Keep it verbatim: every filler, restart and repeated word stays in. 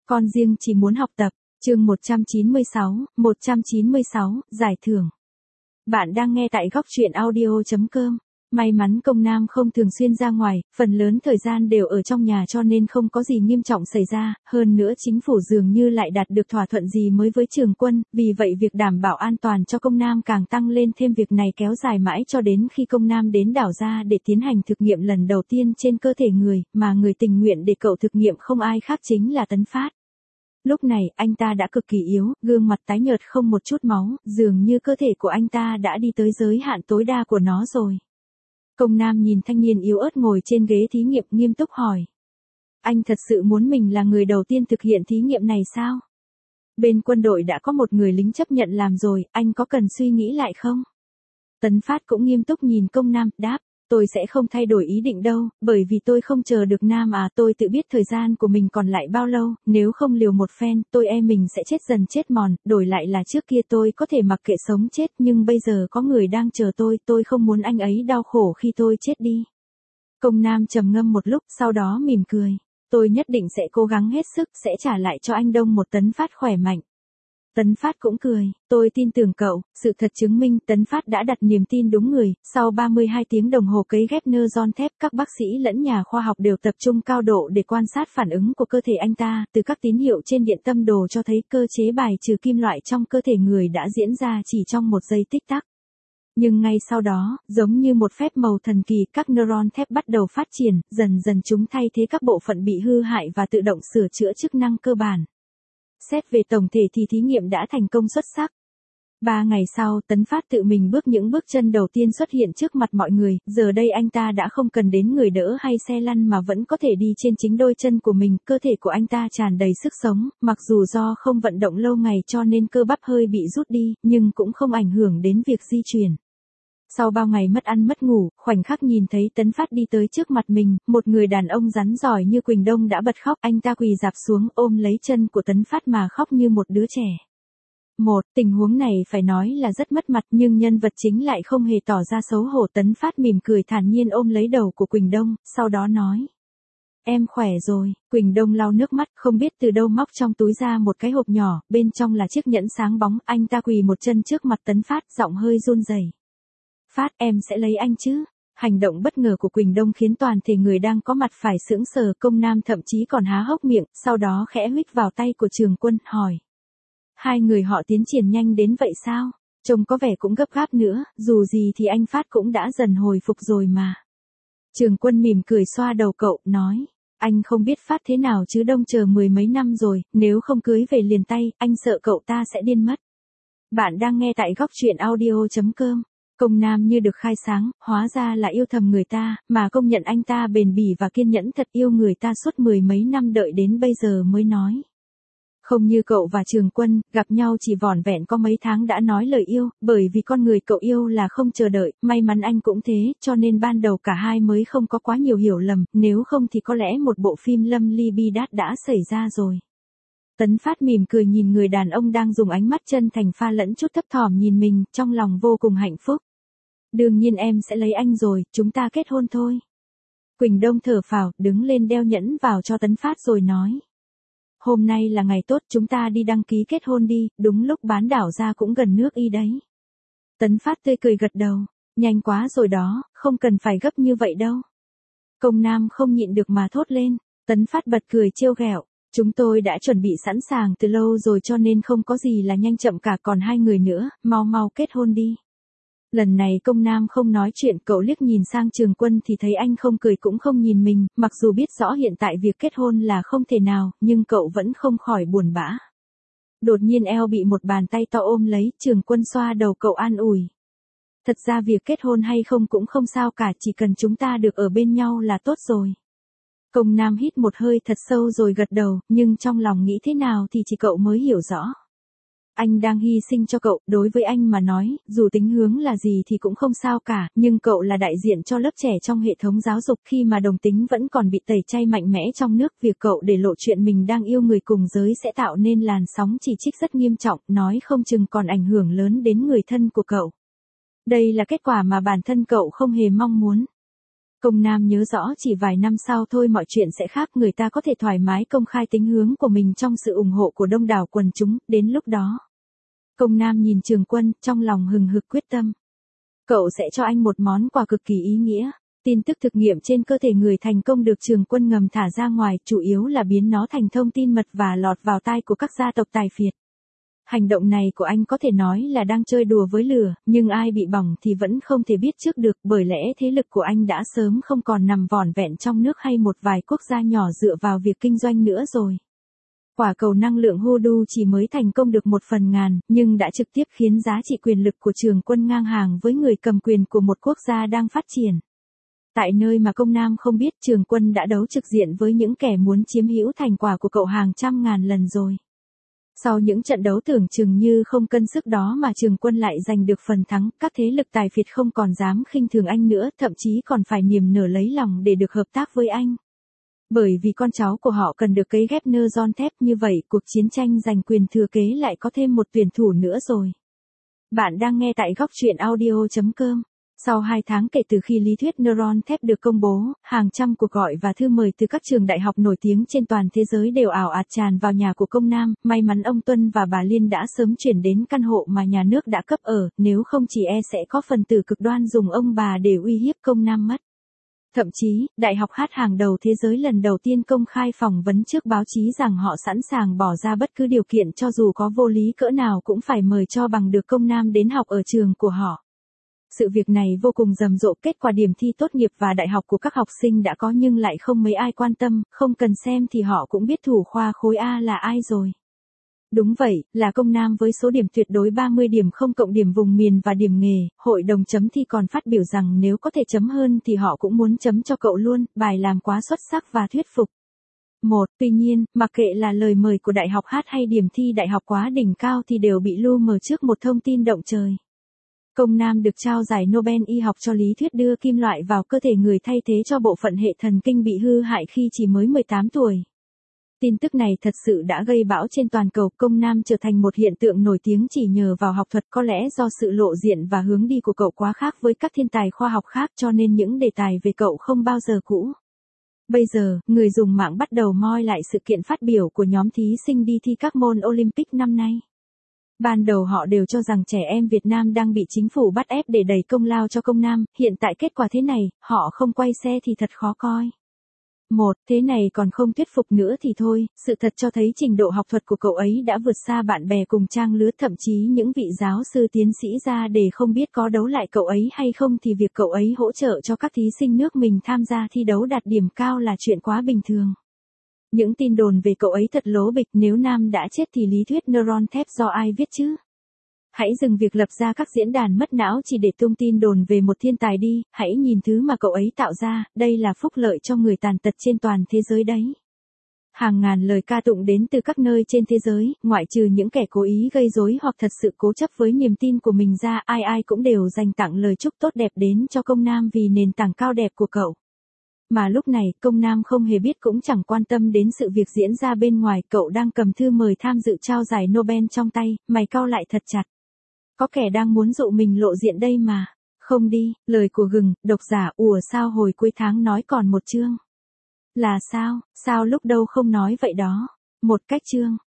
Con riêng chỉ muốn học tập. Chương một trăm chín mươi sáu, một trăm chín mươi sáu, giải thưởng. Bạn đang nghe tại góc truyện audio chấm com. May mắn Công Nam không thường xuyên ra ngoài, phần lớn thời gian đều ở trong nhà cho nên không có gì nghiêm trọng xảy ra, hơn nữa chính phủ dường như lại đạt được thỏa thuận gì mới với Trường Quân, vì vậy việc đảm bảo an toàn cho Công Nam càng tăng lên thêm, việc này kéo dài mãi cho đến khi Công Nam đến đảo ra để tiến hành thực nghiệm lần đầu tiên trên cơ thể người, mà người tình nguyện để cậu thực nghiệm không ai khác chính là Tấn Phát. Lúc này, anh ta đã cực kỳ yếu, gương mặt tái nhợt không một chút máu, dường như cơ thể của anh ta đã đi tới giới hạn tối đa của nó rồi. Công Nam nhìn thanh niên yếu ớt ngồi trên ghế thí nghiệm nghiêm túc hỏi. Anh thật sự muốn mình là người đầu tiên thực hiện thí nghiệm này sao? Bên quân đội đã có một người lính chấp nhận làm rồi, anh có cần suy nghĩ lại không? Tấn Phát cũng nghiêm túc nhìn Công Nam, đáp. Tôi sẽ không thay đổi ý định đâu, bởi vì tôi không chờ được Nam à, tôi tự biết thời gian của mình còn lại bao lâu, nếu không liều một phen, tôi e mình sẽ chết dần chết mòn, đổi lại là trước kia tôi có thể mặc kệ sống chết, nhưng bây giờ có người đang chờ tôi, tôi không muốn anh ấy đau khổ khi tôi chết đi. Công Nam trầm ngâm một lúc, sau đó mỉm cười. Tôi nhất định sẽ cố gắng hết sức, sẽ trả lại cho anh Đông một Tấn Phát khỏe mạnh. Tấn Phát cũng cười, tôi tin tưởng cậu, sự thật chứng minh Tấn Phát đã đặt niềm tin đúng người, sau ba mươi hai tiếng đồng hồ cấy ghép nơ giòn thép, các bác sĩ lẫn nhà khoa học đều tập trung cao độ để quan sát phản ứng của cơ thể anh ta, từ các tín hiệu trên điện tâm đồ cho thấy cơ chế bài trừ kim loại trong cơ thể người đã diễn ra chỉ trong một giây tích tắc. Nhưng ngay sau đó, giống như một phép màu thần kỳ, các neuron thép bắt đầu phát triển, dần dần chúng thay thế các bộ phận bị hư hại và tự động sửa chữa chức năng cơ bản. Xét về tổng thể thì thí nghiệm đã thành công xuất sắc. Ba ngày sau, Tấn Phát tự mình bước những bước chân đầu tiên xuất hiện trước mặt mọi người, giờ đây anh ta đã không cần đến người đỡ hay xe lăn mà vẫn có thể đi trên chính đôi chân của mình, cơ thể của anh ta tràn đầy sức sống, mặc dù do không vận động lâu ngày cho nên cơ bắp hơi bị rút đi, nhưng cũng không ảnh hưởng đến việc di chuyển. Sau bao ngày mất ăn mất ngủ, khoảnh khắc nhìn thấy Tấn Phát đi tới trước mặt mình, một người đàn ông rắn giỏi như Quỳnh Đông đã bật khóc, anh ta quỳ rạp xuống ôm lấy chân của Tấn Phát mà khóc như một đứa trẻ. Một, tình huống này phải nói là rất mất mặt nhưng nhân vật chính lại không hề tỏ ra xấu hổ. Tấn Phát mỉm cười thản nhiên ôm lấy đầu của Quỳnh Đông, sau đó nói. Em khỏe rồi. Quỳnh Đông lau nước mắt, không biết từ đâu móc trong túi ra một cái hộp nhỏ, bên trong là chiếc nhẫn sáng bóng, anh ta quỳ một chân trước mặt Tấn Phát, giọng hơi run rẩy. Phát, em sẽ lấy anh chứ? Hành động bất ngờ của Quỳnh Đông khiến toàn thể người đang có mặt phải sững sờ, Công Nam thậm chí còn há hốc miệng, sau đó khẽ huých vào tay của Trường Quân, hỏi. Hai người họ tiến triển nhanh đến vậy sao? Trông có vẻ cũng gấp gáp nữa, dù gì thì anh Phát cũng đã dần hồi phục rồi mà. Trường Quân mỉm cười xoa đầu cậu, nói. Anh không biết Phát thế nào chứ Đông chờ mười mấy năm rồi, nếu không cưới về liền tay, anh sợ cậu ta sẽ điên mất. Bạn đang nghe tại góc truyện audio chấm com. Công Nam như được khai sáng, hóa ra là yêu thầm người ta, mà công nhận anh ta bền bỉ và kiên nhẫn thật, yêu người ta suốt mười mấy năm đợi đến bây giờ mới nói. Không như cậu và Trường Quân, gặp nhau chỉ vỏn vẹn có mấy tháng đã nói lời yêu, bởi vì con người cậu yêu là không chờ đợi, may mắn anh cũng thế, cho nên ban đầu cả hai mới không có quá nhiều hiểu lầm, nếu không thì có lẽ một bộ phim Lâm Ly Bi Đát đã xảy ra rồi. Tấn Phát mỉm cười nhìn người đàn ông đang dùng ánh mắt chân thành pha lẫn chút thấp thỏm nhìn mình, trong lòng vô cùng hạnh phúc. Đương nhiên em sẽ lấy anh rồi, chúng ta kết hôn thôi. Quỳnh Đông thở phào, đứng lên đeo nhẫn vào cho Tấn Phát rồi nói. Hôm nay là ngày tốt, chúng ta đi đăng ký kết hôn đi, đúng lúc bán đảo ra cũng gần nước Y đấy. Tấn Phát tươi cười gật đầu, nhanh quá rồi đó, không cần phải gấp như vậy đâu. Công Nam không nhịn được mà thốt lên, Tấn Phát bật cười trêu ghẹo. Chúng tôi đã chuẩn bị sẵn sàng từ lâu rồi cho nên không có gì là nhanh chậm cả, còn hai người nữa, mau mau kết hôn đi. Lần này Công Nam không nói chuyện, cậu liếc nhìn sang Trường Quân thì thấy anh không cười cũng không nhìn mình, mặc dù biết rõ hiện tại việc kết hôn là không thể nào, nhưng cậu vẫn không khỏi buồn bã. Đột nhiên eo bị một bàn tay to ôm lấy, Trường Quân xoa đầu cậu an ủi. Thật ra việc kết hôn hay không cũng không sao cả, chỉ cần chúng ta được ở bên nhau là tốt rồi. Công Nam hít một hơi thật sâu rồi gật đầu, nhưng trong lòng nghĩ thế nào thì chỉ cậu mới hiểu rõ. Anh đang hy sinh cho cậu, đối với anh mà nói, dù tính hướng là gì thì cũng không sao cả, nhưng cậu là đại diện cho lớp trẻ trong hệ thống giáo dục, khi mà đồng tính vẫn còn bị tẩy chay mạnh mẽ trong nước, việc cậu để lộ chuyện mình đang yêu người cùng giới sẽ tạo nên làn sóng chỉ trích rất nghiêm trọng, nói không chừng còn ảnh hưởng lớn đến người thân của cậu. Đây là kết quả mà bản thân cậu không hề mong muốn. Công Nam nhớ rõ chỉ vài năm sau thôi mọi chuyện sẽ khác, người ta có thể thoải mái công khai tính hướng của mình trong sự ủng hộ của đông đảo quần chúng, đến lúc đó. Công Nam nhìn Trường Quân, trong lòng hừng hực quyết tâm. Cậu sẽ cho anh một món quà cực kỳ ý nghĩa. Tin tức thực nghiệm trên cơ thể người thành công được Trường Quân ngầm thả ra ngoài, chủ yếu là biến nó thành thông tin mật và lọt vào tai của các gia tộc tài phiệt. Hành động này của anh có thể nói là đang chơi đùa với lửa, nhưng ai bị bỏng thì vẫn không thể biết trước được, bởi lẽ thế lực của anh đã sớm không còn nằm vỏn vẹn trong nước hay một vài quốc gia nhỏ dựa vào việc kinh doanh nữa rồi. Quả cầu năng lượng Hoodoo chỉ mới thành công được một phần ngàn, nhưng đã trực tiếp khiến giá trị quyền lực của Trường Quân ngang hàng với người cầm quyền của một quốc gia đang phát triển. Tại nơi mà Công Nam không biết, Trường Quân đã đấu trực diện với những kẻ muốn chiếm hữu thành quả của cậu hàng trăm ngàn lần rồi. Sau những trận đấu tưởng chừng như không cân sức đó mà Trường Quân lại giành được phần thắng, các thế lực tài phiệt không còn dám khinh thường anh nữa, thậm chí còn phải niềm nở lấy lòng để được hợp tác với anh. Bởi vì con cháu của họ cần được cấy ghép nơ giòn thép, như vậy cuộc chiến tranh giành quyền thừa kế lại có thêm một tuyển thủ nữa rồi. Bạn đang nghe tại góc truyện audio chấm com. Sau hai tháng kể từ khi lý thuyết neuron thép được công bố, hàng trăm cuộc gọi và thư mời từ các trường đại học nổi tiếng trên toàn thế giới đều ào ạt tràn vào nhà của Công Nam. May mắn ông Tuân và bà Liên đã sớm chuyển đến căn hộ mà nhà nước đã cấp ở, nếu không chỉ e sẽ có phần tử cực đoan dùng ông bà để uy hiếp Công Nam mất. Thậm chí, đại học hát hàng đầu thế giới lần đầu tiên công khai phỏng vấn trước báo chí rằng họ sẵn sàng bỏ ra bất cứ điều kiện cho dù có vô lý cỡ nào cũng phải mời cho bằng được Công Nam đến học ở trường của họ. Sự việc này vô cùng rầm rộ, kết quả điểm thi tốt nghiệp và đại học của các học sinh đã có nhưng lại không mấy ai quan tâm, không cần xem thì họ cũng biết thủ khoa khối A là ai rồi. Đúng vậy, là Công Nam với số điểm tuyệt đối ba mươi điểm không cộng điểm vùng miền và điểm nghề, hội đồng chấm thi còn phát biểu rằng nếu có thể chấm hơn thì họ cũng muốn chấm cho cậu luôn, bài làm quá xuất sắc và thuyết phục. Một, tuy nhiên, mặc kệ là lời mời của đại học hát hay điểm thi đại học quá đỉnh cao thì đều bị lu mờ trước một thông tin động trời. Công Nam được trao giải Nobel y học cho lý thuyết đưa kim loại vào cơ thể người thay thế cho bộ phận hệ thần kinh bị hư hại khi chỉ mới mười tám tuổi. Tin tức này thật sự đã gây bão trên toàn cầu, Công Nam trở thành một hiện tượng nổi tiếng chỉ nhờ vào học thuật, có lẽ do sự lộ diện và hướng đi của cậu quá khác với các thiên tài khoa học khác cho nên những đề tài về cậu không bao giờ cũ. Bây giờ, người dùng mạng bắt đầu moi lại sự kiện phát biểu của nhóm thí sinh đi thi các môn Olympic năm nay. Ban đầu họ đều cho rằng trẻ em Việt Nam đang bị chính phủ bắt ép để đẩy công lao cho Công Nam, hiện tại kết quả thế này, họ không quay xe thì thật khó coi. Một, thế này còn không thuyết phục nữa thì thôi, sự thật cho thấy trình độ học thuật của cậu ấy đã vượt xa bạn bè cùng trang lứa, thậm chí những vị giáo sư tiến sĩ ra để không biết có đấu lại cậu ấy hay không thì việc cậu ấy hỗ trợ cho các thí sinh nước mình tham gia thi đấu đạt điểm cao là chuyện quá bình thường. Những tin đồn về cậu ấy thật lố bịch, nếu Nam đã chết thì lý thuyết neuron thép do ai viết chứ? Hãy dừng việc lập ra các diễn đàn mất não chỉ để tung tin đồn về một thiên tài đi, hãy nhìn thứ mà cậu ấy tạo ra, đây là phúc lợi cho người tàn tật trên toàn thế giới đấy. Hàng ngàn lời ca tụng đến từ các nơi trên thế giới, ngoại trừ những kẻ cố ý gây rối hoặc thật sự cố chấp với niềm tin của mình ra, ai ai cũng đều dành tặng lời chúc tốt đẹp đến cho Công Nam vì nền tảng cao đẹp của cậu. Mà lúc này, Công Nam không hề biết cũng chẳng quan tâm đến sự việc diễn ra bên ngoài, cậu đang cầm thư mời tham dự trao giải Nobel trong tay, mày cau lại thật chặt. Có kẻ đang muốn dụ mình lộ diện đây mà. Không đi, lời của gừng, độc giả, ủa sao hồi cuối tháng nói còn một chương. Là sao, sao lúc đâu không nói vậy đó. Một cách chương.